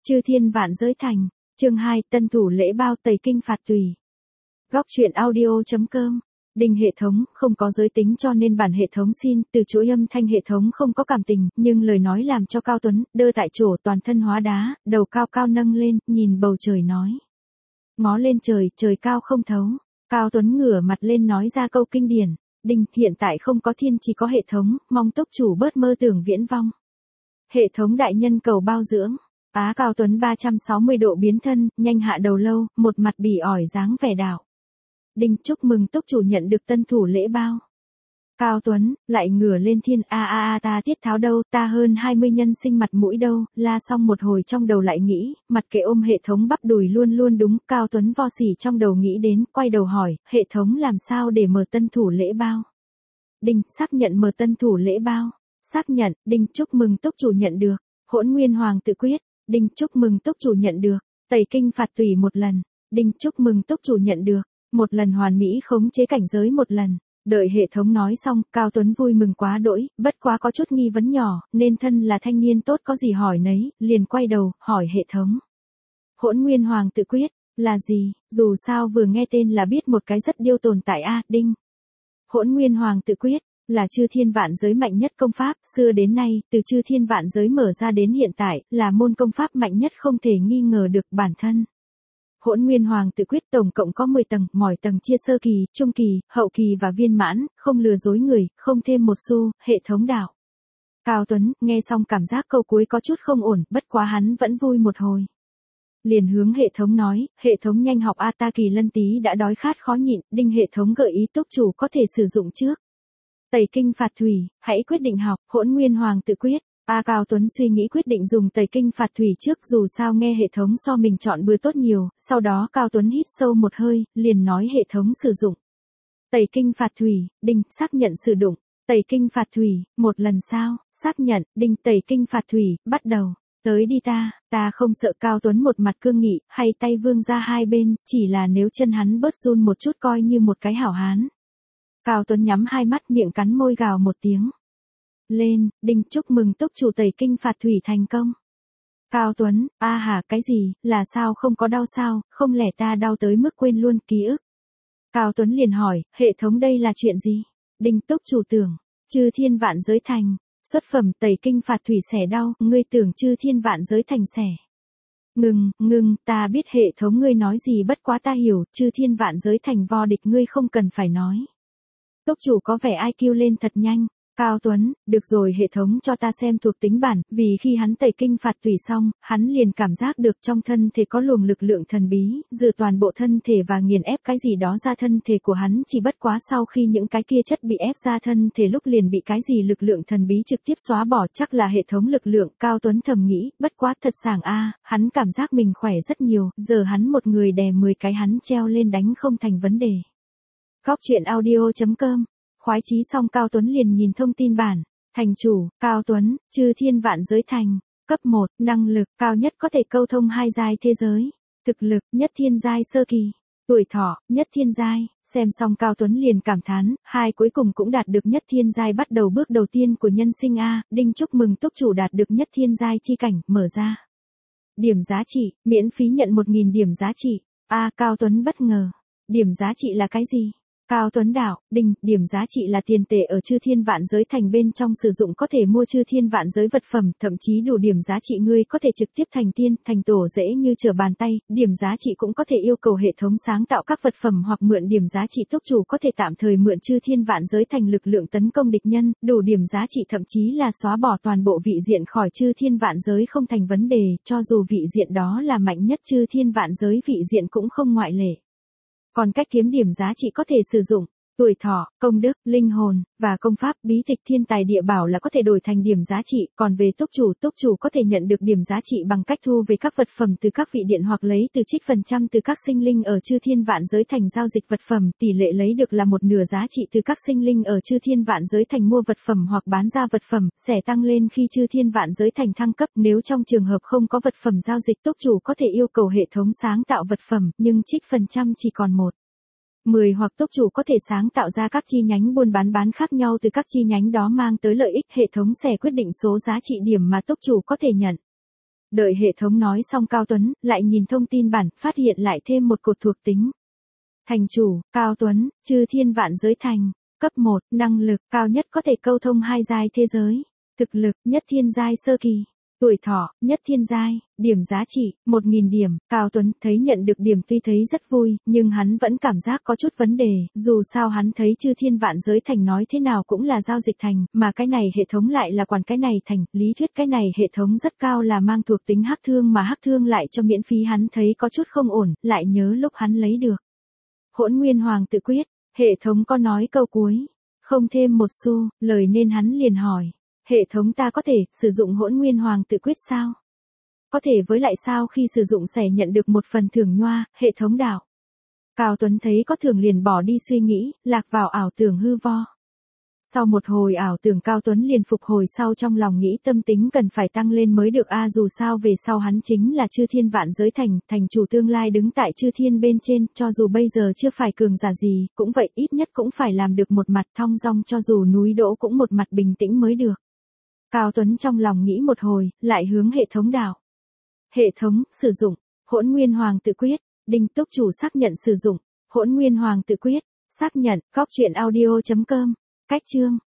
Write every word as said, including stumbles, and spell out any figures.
Chư thiên vạn giới thành. Chương hai, tân thủ lễ bao tẩy kinh phạt tùy. Góc truyện audio.com. Đinh hệ thống, không có giới tính cho nên bản hệ thống xin, từ chối âm thanh hệ thống không có cảm tình, nhưng lời nói làm cho Cao Tuấn, đơ tại chỗ toàn thân hóa đá, đầu cao cao nâng lên, nhìn bầu trời nói. Ngó lên trời, trời cao không thấu. Cao Tuấn ngửa mặt lên nói ra câu kinh điển. Đinh, hiện tại không có thiên chỉ có hệ thống, mong túc chủ bớt mơ tưởng viễn vong. Hệ thống đại nhân cầu bao dưỡng. Á Cao Tuấn ba trăm sáu mươi độ biến thân, nhanh hạ đầu lâu, một mặt bỉ ỏi dáng vẻ đạo. Đinh, chúc mừng túc chủ nhận được tân thủ lễ bao. Cao Tuấn, lại ngửa lên thiên, a a a ta tiết tháo đâu, ta hơn hai mươi nhân sinh mặt mũi đâu, la xong một hồi trong đầu lại nghĩ, mặt kệ ôm hệ thống bắp đùi luôn luôn đúng, Cao Tuấn vo xỉ trong đầu nghĩ đến, quay đầu hỏi, hệ thống làm sao để mở tân thủ lễ bao. Đinh, xác nhận mở tân thủ lễ bao. Xác nhận, Đinh, chúc mừng túc chủ nhận được. Hỗn Nguyên Hoàng tự quyết. Đinh, chúc mừng túc chủ nhận được. Tẩy kinh phạt tùy một lần. Đinh, chúc mừng túc chủ nhận được. Một lần hoàn mỹ khống chế cảnh giới một lần. Đợi hệ thống nói xong, Cao Tuấn vui mừng quá đỗi, bất quá có chút nghi vấn nhỏ, nên thân là thanh niên tốt có gì hỏi nấy, liền quay đầu, hỏi hệ thống. Hỗn Nguyên Hoàng tự quyết, là gì, dù sao vừa nghe tên là biết một cái rất điêu tồn tại a. Đinh. Hỗn Nguyên Hoàng tự quyết, là chư thiên vạn giới mạnh nhất công pháp, xưa đến nay, từ chư thiên vạn giới mở ra đến hiện tại, là môn công pháp mạnh nhất không thể nghi ngờ được bản thân. Hỗn Nguyên Hoàng tự quyết tổng cộng có mười tầng, mỗi tầng chia sơ kỳ, trung kỳ, hậu kỳ và viên mãn, không lừa dối người, không thêm một xu, hệ thống đạo. Cao Tuấn, nghe xong cảm giác câu cuối có chút không ổn, bất quá hắn vẫn vui một hồi. Liền hướng hệ thống nói, hệ thống nhanh học a ta kỳ lân tí đã đói khát khó nhịn, Đinh hệ thống gợi ý túc chủ có thể sử dụng trước. Tẩy kinh phạt thủy, hãy quyết định học, Hỗn Nguyên Hoàng tự quyết. A Cao Tuấn suy nghĩ quyết định dùng tẩy kinh phạt thủy trước dù sao nghe hệ thống so mình chọn bừa tốt nhiều, sau đó Cao Tuấn hít sâu một hơi, liền nói hệ thống sử dụng. Tẩy kinh phạt thủy, Đinh, xác nhận sử dụng. Tẩy kinh phạt thủy, một lần sao, xác nhận, Đinh tẩy kinh phạt thủy, bắt đầu. Tới đi ta, ta không sợ. Cao Tuấn một mặt cương nghị, hay tay vương ra hai bên, chỉ là nếu chân hắn bớt run một chút coi như một cái hảo hán. Cao Tuấn nhắm hai mắt miệng cắn môi gào một tiếng. Lên, Đinh chúc mừng túc chủ tẩy kinh phạt thủy thành công. Cao Tuấn, a hà cái gì, là sao không có đau sao, không lẽ ta đau tới mức quên luôn ký ức. Cao Tuấn liền hỏi, hệ thống đây là chuyện gì? Đinh túc chủ tưởng, chư thiên vạn giới thành, xuất phẩm tẩy kinh phạt thủy xẻ đau, ngươi tưởng chư thiên vạn giới thành xẻ. Ngừng, ngừng, ta biết hệ thống ngươi nói gì bất quá ta hiểu, chư thiên vạn giới thành vo địch ngươi không cần phải nói. Túc chủ có vẻ i kiu lên thật nhanh. Cao Tuấn, được rồi hệ thống cho ta xem thuộc tính bản, vì khi hắn tẩy kinh phạt tùy xong, hắn liền cảm giác được trong thân thể có luồng lực lượng thần bí, dự toàn bộ thân thể và nghiền ép cái gì đó ra thân thể của hắn chỉ bất quá sau khi những cái kia chất bị ép ra thân thể lúc liền bị cái gì lực lượng thần bí trực tiếp xóa bỏ chắc là hệ thống lực lượng, Cao Tuấn thầm nghĩ, bất quá thật sảng a, hắn cảm giác mình khỏe rất nhiều, giờ hắn một người đè mười cái hắn treo lên đánh không thành vấn đề. Góc truyện audio.com. Khoái chí xong Cao Tuấn liền nhìn thông tin bản. Thành chủ, Cao Tuấn, chư thiên vạn giới thành. Cấp một, năng lực, cao nhất có thể câu thông hai giai thế giới. Thực lực, nhất thiên giai sơ kỳ. Tuổi thọ, nhất thiên giai. Xem xong Cao Tuấn liền cảm thán, hai cuối cùng cũng đạt được nhất thiên giai bắt đầu bước đầu tiên của nhân sinh A. Đinh chúc mừng túc chủ đạt được nhất thiên giai chi cảnh, mở ra. Điểm giá trị, miễn phí nhận một nghìn điểm giá trị. A Cao Tuấn bất ngờ. Điểm giá trị là cái gì? Cao Tuấn đạo, Đinh, điểm giá trị là tiền tệ ở chư thiên vạn giới thành bên trong sử dụng có thể mua chư thiên vạn giới vật phẩm, thậm chí đủ điểm giá trị ngươi có thể trực tiếp thành tiên, thành tổ dễ như trở bàn tay, điểm giá trị cũng có thể yêu cầu hệ thống sáng tạo các vật phẩm hoặc mượn điểm giá trị túc chủ có thể tạm thời mượn chư thiên vạn giới thành lực lượng tấn công địch nhân, đủ điểm giá trị thậm chí là xóa bỏ toàn bộ vị diện khỏi chư thiên vạn giới không thành vấn đề, cho dù vị diện đó là mạnh nhất chư thiên vạn giới vị diện cũng không ngoại lệ. Còn cách kiếm điểm giá trị có thể sử dụng, tuổi thọ, công đức, linh hồn, và công pháp, bí tịch thiên tài địa bảo là có thể đổi thành điểm giá trị, còn về túc chủ, túc chủ có thể nhận được điểm giá trị bằng cách thu về các vật phẩm từ các vị điện hoặc lấy từ trích phần trăm từ các sinh linh ở chư thiên vạn giới thành giao dịch vật phẩm, tỷ lệ lấy được là một nửa giá trị từ các sinh linh ở chư thiên vạn giới thành mua vật phẩm hoặc bán ra vật phẩm, sẽ tăng lên khi chư thiên vạn giới thành thăng cấp, nếu trong trường hợp không có vật phẩm giao dịch túc chủ có thể yêu cầu hệ thống sáng tạo vật phẩm, nhưng trích phần trăm chỉ còn một. mười hoặc túc chủ có thể sáng tạo ra các chi nhánh buôn bán bán khác nhau từ các chi nhánh đó mang tới lợi ích hệ thống sẽ quyết định số giá trị điểm mà túc chủ có thể nhận. Đợi hệ thống nói xong Cao Tuấn, lại nhìn thông tin bản, phát hiện lại thêm một cột thuộc tính. Thành chủ, Cao Tuấn, chư thiên vạn giới thành. Cấp một, năng lực, cao nhất có thể câu thông hai giai thế giới. Thực lực, nhất thiên giai sơ kỳ. Tuổi thọ, nhất thiên giai. Điểm giá trị, một nghìn điểm. Cao Tuấn thấy nhận được điểm tuy thấy rất vui, nhưng hắn vẫn cảm giác có chút vấn đề. Dù sao hắn thấy chư thiên vạn giới thành nói thế nào cũng là giao dịch thành, mà cái này hệ thống lại là quản cái này thành. Lý thuyết cái này hệ thống rất cao là mang thuộc tính hắc thương mà hắc thương lại cho miễn phí, hắn thấy có chút không ổn, lại nhớ lúc hắn lấy được Hỗn Nguyên Hoàng tự quyết. Hệ thống có nói câu cuối, không thêm một xu, lời nên hắn liền hỏi. Hệ thống ta có thể sử dụng Hỗn Nguyên Hoàng tự quyết sao? Có thể, với lại sao khi sử dụng sẽ nhận được một phần thưởng nhoa, hệ thống đảo. Cao Tuấn thấy có thưởng liền bỏ đi suy nghĩ, lạc vào ảo tưởng hư vo. Sau một hồi ảo tưởng Cao Tuấn liền phục hồi sau, trong lòng nghĩ tâm tính cần phải tăng lên mới được a, dù sao về sau hắn chính là chư thiên vạn giới thành, thành chủ tương lai đứng tại chư thiên bên trên, cho dù bây giờ chưa phải cường giả gì, cũng vậy ít nhất cũng phải làm được một mặt thong dong, cho dù núi đổ cũng một mặt bình tĩnh mới được. Cao Tuấn trong lòng nghĩ một hồi, lại hướng hệ thống đảo. Hệ thống, sử dụng, Hỗn Nguyên Hoàng tự quyết, Đinh Túc Chủ xác nhận sử dụng, Hỗn Nguyên Hoàng tự quyết, xác nhận, góc truyện audio chấm com, cách chương.